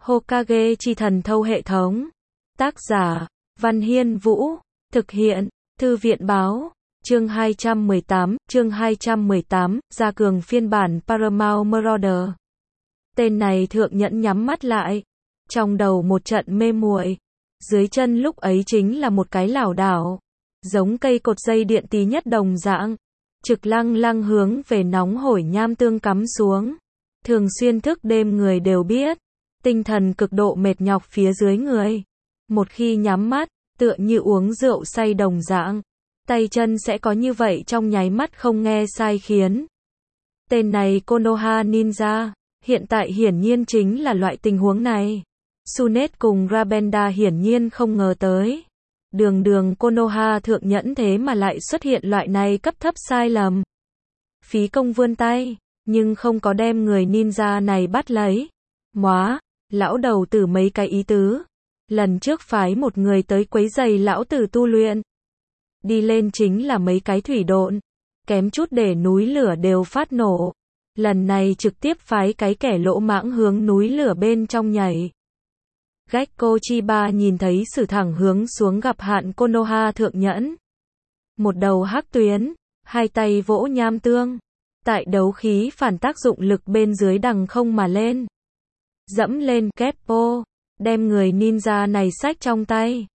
Hokage chi thần thâu hệ thống. Tác giả, Văn Hiên Vũ. Thực hiện, Thư viện Báo. Chương 218, gia cường phiên bản Paramount Marauder. Tên này thượng nhẫn nhắm mắt lại. Trong đầu một trận mê muội. Dưới chân lúc ấy chính là một cái lảo đảo. Giống cây cột dây điện tí nhất đồng dạng. Trực lăng lăng hướng về nóng hổi nham tương cắm xuống. Thường xuyên thức đêm người đều biết. Tinh thần cực độ mệt nhọc phía dưới người. Một khi nhắm mắt, tựa như uống rượu say đồng dạng. Tay chân sẽ có như vậy trong nháy mắt không nghe sai khiến. Tên này Konoha Ninja, hiện tại hiển nhiên chính là loại tình huống này. Tsunade cùng Rabenda hiển nhiên không ngờ tới. Đường Konoha thượng nhẫn thế mà lại xuất hiện loại này cấp thấp sai lầm. Phí công vươn tay, nhưng không có đem người ninja này bắt lấy. Móa, lão đầu tử mấy cái ý tứ. Lần trước phái một người tới quấy giày lão tử tu luyện. Đi lên chính là mấy cái thủy độn. Kém chút để núi lửa đều phát nổ. Lần này trực tiếp phái cái kẻ lỗ mãng hướng núi lửa bên trong nhảy. Gekko Chiba nhìn thấy sử thẳng hướng xuống gặp hạn Konoha thượng nhẫn. Một đầu hắc tuyến, hai tay vỗ nham tương. Tại đấu khí phản tác dụng lực bên dưới đằng không mà lên. Dẫm lên Keppo, đem người ninja này xách trong tay.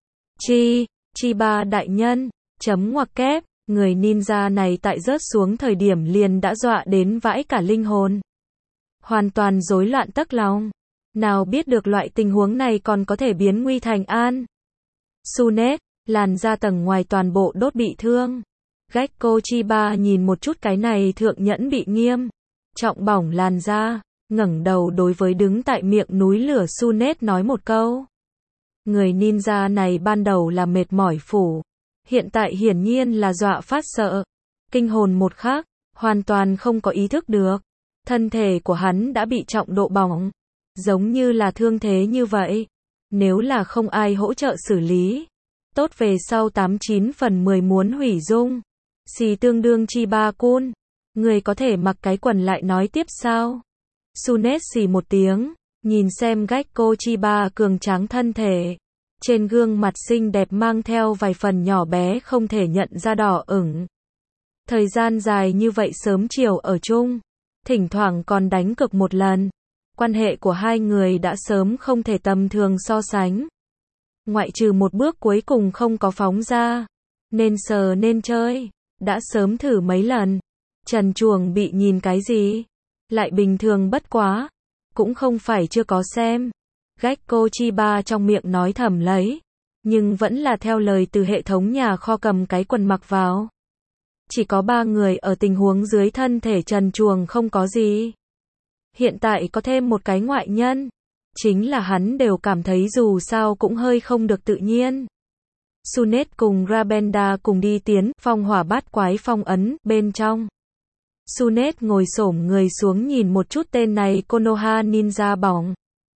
Chiba đại nhân, chấm ngoặc kép, người ninja này tại rớt xuống thời điểm liền đã dọa đến vãi cả linh hồn. Hoàn toàn rối loạn tấc lòng. Nào biết được loại tình huống này còn có thể biến nguy thành an. Tsunade, làn da tầng ngoài toàn bộ đốt bị thương. Gekko Chiba nhìn một chút cái này thượng nhẫn bị nghiêm trọng bỏng làn da, ngẩng đầu đối với đứng tại miệng núi lửa Tsunade nói một câu. Người ninja này ban đầu là mệt mỏi phủ, hiện tại hiển nhiên là dọa phát sợ, kinh hồn một khắc, hoàn toàn không có ý thức được. Thân thể của hắn đã bị trọng độ bỏng, giống như là thương thế như vậy. Nếu là không ai hỗ trợ xử lý, tốt về sau 89 phần 10 muốn hủy dung. Xì tương đương Chiba-kun, người có thể mặc cái quần lại nói tiếp sao? Tsunade xì một tiếng, nhìn xem Gekko Chiba cường tráng thân thể. Trên gương mặt xinh đẹp mang theo vài phần nhỏ bé không thể nhận ra đỏ ửng. Thời gian dài như vậy sớm chiều ở chung, thỉnh thoảng còn đánh cược một lần. Quan hệ của hai người đã sớm không thể tầm thường so sánh. Ngoại trừ một bước cuối cùng không có phóng ra. Nên sờ nên chơi. Đã sớm thử mấy lần. Trần chuồng bị nhìn cái gì? Lại bình thường bất quá. Cũng không phải chưa có xem. Gekko Chiba trong miệng nói thầm lấy. Nhưng vẫn là theo lời từ hệ thống nhà kho cầm cái quần mặc vào. Chỉ có 3 người ở tình huống dưới thân thể trần chuồng không có gì. Hiện tại có thêm một cái ngoại nhân. Chính là hắn đều cảm thấy dù sao cũng hơi không được tự nhiên. Tsunade cùng Rabenda cùng đi tiến phong hỏa bát quái phong ấn bên trong. Tsunade ngồi xổm người xuống nhìn một chút tên này Konoha Ninja bỏng.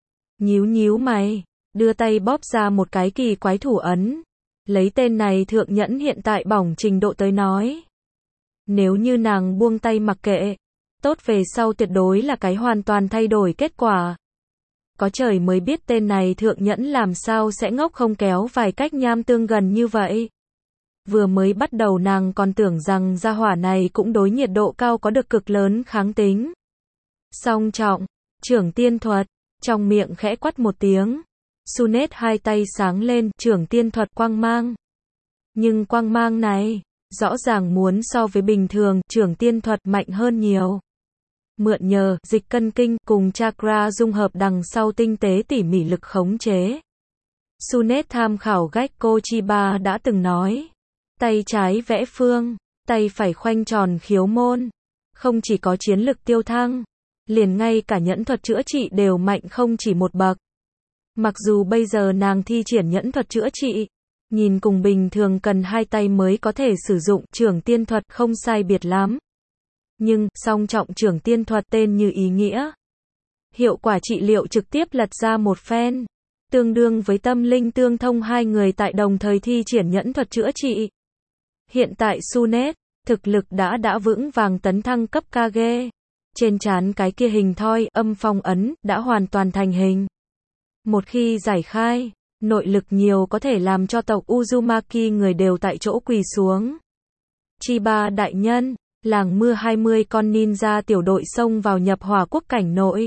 Nhíu mày, đưa tay bóp ra một cái kỳ quái thủ ấn. Lấy tên này thượng nhẫn hiện tại bỏng trình độ tới nói. Nếu như nàng buông tay mặc kệ, tốt về sau tuyệt đối là cái hoàn toàn thay đổi kết quả. Có trời mới biết tên này thượng nhẫn làm sao sẽ ngốc không kéo vài cách nham tương gần như vậy. Vừa mới bắt đầu nàng còn tưởng rằng gia hỏa này cũng đối nhiệt độ cao có được cực lớn kháng tính. Song trọng, trưởng tiên thuật, trong miệng khẽ quát một tiếng. Tsunade hai tay sáng lên, trưởng tiên thuật quang mang. Nhưng quang mang này, rõ ràng muốn so với bình thường, trưởng tiên thuật mạnh hơn nhiều. Mượn nhờ, dịch cân kinh, cùng chakra dung hợp đằng sau tinh tế tỉ mỉ lực khống chế. Tsunade tham khảo Gekko Chiba đã từng nói. Tay trái vẽ phương, tay phải khoanh tròn khiếu môn. Không chỉ có chiến lực tiêu thăng, liền ngay cả nhẫn thuật chữa trị đều mạnh không chỉ một bậc. Mặc dù bây giờ nàng thi triển nhẫn thuật chữa trị, nhìn cùng bình thường cần 2 tay mới có thể sử dụng trưởng tiên thuật không sai biệt lắm. Nhưng, song trọng trưởng tiên thuật tên như ý nghĩa. Hiệu quả trị liệu trực tiếp lật ra một phen. Tương đương với tâm linh tương thông hai người tại đồng thời thi triển nhẫn thuật chữa trị. Hiện tại Tsunade, thực lực đã vững vàng tấn thăng cấp Kage. Trên trán cái kia hình thoi, âm phong ấn, đã hoàn toàn thành hình. Một khi giải khai, nội lực nhiều có thể làm cho tộc Uzumaki người đều tại chỗ quỳ xuống. Chiba đại nhân, làng mưa 20 con ninja tiểu đội xông vào nhập hỏa quốc cảnh nội.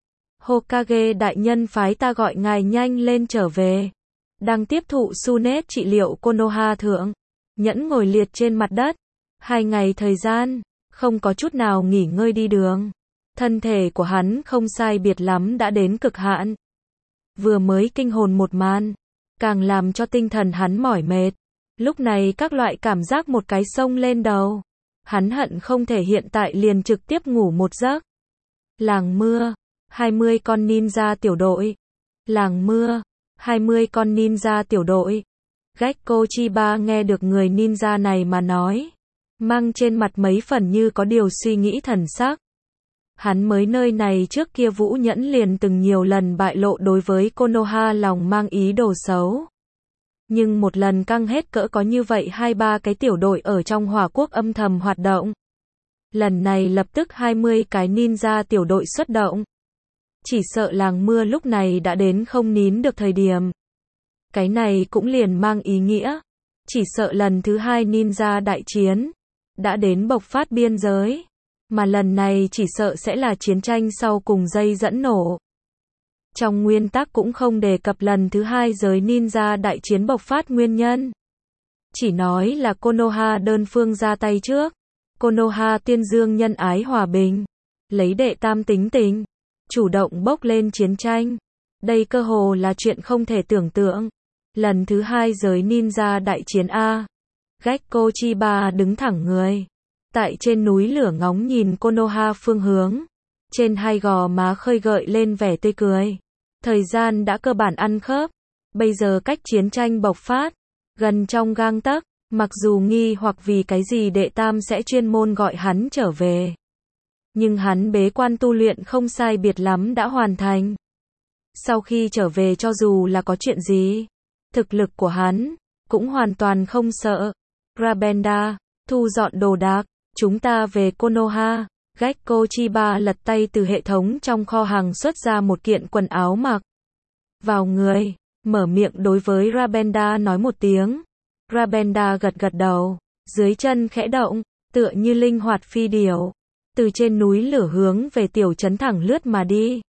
Hokage đại nhân phái ta gọi ngài nhanh lên trở về. Đang tiếp thụ Tsunade trị liệu Konoha thượng. Nhẫn ngồi liệt trên mặt đất. 2 ngày thời gian, không có chút nào nghỉ ngơi đi đường. Thân thể của hắn không sai biệt lắm đã đến cực hạn. Vừa mới kinh hồn một màn, càng làm cho tinh thần hắn mỏi mệt. Lúc này các loại cảm giác một cái xông lên đầu. Hắn hận không thể hiện tại liền trực tiếp ngủ một giấc. Làng mưa, 20 con ninja tiểu đội. Làng mưa, 20 con ninja tiểu đội. Gekko Chiba nghe được người ninja này mà nói, mang trên mặt mấy phần như có điều suy nghĩ thần sắc. Hắn mới nơi này trước kia Vũ Nhẫn liền từng nhiều lần bại lộ đối với Konoha lòng mang ý đồ xấu. Nhưng một lần căng hết cỡ có như vậy 2-3 cái tiểu đội ở trong hỏa quốc âm thầm hoạt động. Lần này lập tức 20 cái ninja tiểu đội xuất động. Chỉ sợ làng mưa lúc này đã đến không nín được thời điểm. Cái này cũng liền mang ý nghĩa. Chỉ sợ lần thứ 2 ninja đại chiến đã đến bộc phát biên giới. Mà lần này chỉ sợ sẽ là chiến tranh sau cùng dây dẫn nổ. Trong nguyên tắc cũng không đề cập lần thứ 2 giới ninja đại chiến bộc phát nguyên nhân. Chỉ nói là Konoha đơn phương ra tay trước. Konoha tuyên dương nhân ái hòa bình. Lấy đệ tam tính tình. Chủ động bốc lên chiến tranh. Đây cơ hồ là chuyện không thể tưởng tượng. Lần thứ 2 giới ninja đại chiến A. Gekko Chiba đứng thẳng người. Tại trên núi lửa ngóng nhìn Konoha phương hướng. Trên hai gò má khơi gợi lên vẻ tươi cười. Thời gian đã cơ bản ăn khớp. Bây giờ cách chiến tranh bộc phát. Gần trong gang tấc. Mặc dù nghi hoặc vì cái gì đệ tam sẽ chuyên môn gọi hắn trở về. Nhưng hắn bế quan tu luyện không sai biệt lắm đã hoàn thành. Sau khi trở về cho dù là có chuyện gì, thực lực của hắn cũng hoàn toàn không sợ. Rabenda, thu dọn đồ đạc, chúng ta về Konoha. Gekko Chiba lật tay từ hệ thống trong kho hàng xuất ra một kiện quần áo mặc vào người, mở miệng đối với Rabenda nói một tiếng. Rabenda gật gật đầu, dưới chân khẽ động, tựa như linh hoạt phi điểu, từ trên núi lửa hướng về tiểu trấn thẳng lướt mà đi.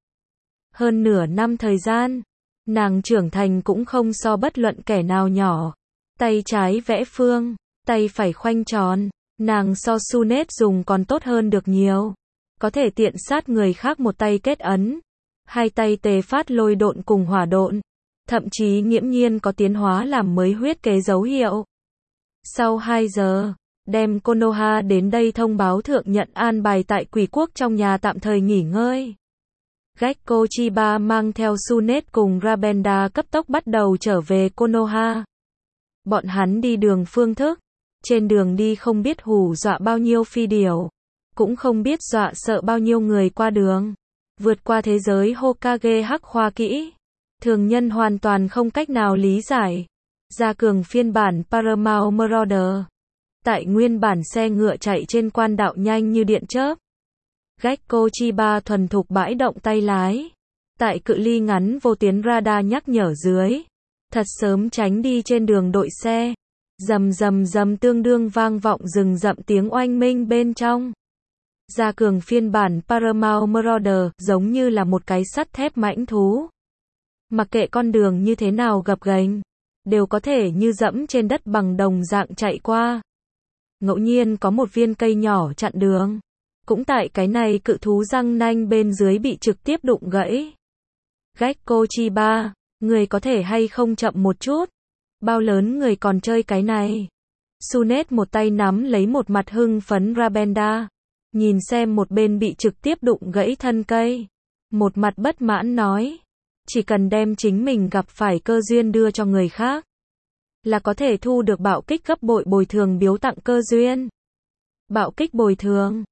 Hơn nửa năm thời gian, nàng trưởng thành cũng không so bất luận kẻ nào nhỏ. Tay trái vẽ phương, tay phải khoanh tròn, nàng so Tsunade dùng còn tốt hơn được nhiều. Có thể tiện sát người khác một tay kết ấn, hai tay tề phát lôi độn cùng hỏa độn, thậm chí nghiễm nhiên có tiến hóa làm mới huyết kế dấu hiệu. Sau 2 giờ, đem Konoha đến đây thông báo thượng nhận an bài tại quỷ quốc trong nhà tạm thời nghỉ ngơi. Gekko Chiba mang theo Tsunade cùng Rabenda cấp tốc bắt đầu trở về Konoha. Bọn hắn đi đường phương thức, trên đường đi không biết hù dọa bao nhiêu phi điểu, cũng không biết dọa sợ bao nhiêu người qua đường. Vượt qua thế giới Hokage hắc khoa kỹ, thường nhân hoàn toàn không cách nào lý giải. Gia cường phiên bản Paramount Marauder. Tại nguyên bản xe ngựa chạy trên quan đạo nhanh như điện chớp. Gekko Chiba thuần thục bãi động tay lái. Tại cự ly ngắn vô tuyến radar nhắc nhở dưới. Thật sớm tránh đi trên đường đội xe. Rầm rầm rầm tương đương vang vọng rừng rậm tiếng oanh minh bên trong. Gia cường phiên bản Paramount Marauder giống như là một cái sắt thép mãnh thú. Mặc kệ con đường như thế nào gập ghềnh, đều có thể như dẫm trên đất bằng đồng dạng chạy qua. Ngẫu nhiên có một viên cây nhỏ chặn đường. Cũng tại cái này cự thú răng nanh bên dưới bị trực tiếp đụng gãy. Gekko Chiba, người có thể hay không chậm một chút? Bao lớn người còn chơi cái này? Tsunade một tay nắm lấy một mặt hưng phấn Rabenda. Nhìn xem một bên bị trực tiếp đụng gãy thân cây. Một mặt bất mãn nói. Chỉ cần đem chính mình gặp phải cơ duyên đưa cho người khác, là có thể thu được bạo kích gấp bội bồi thường biếu tặng cơ duyên. Bạo kích bồi thường.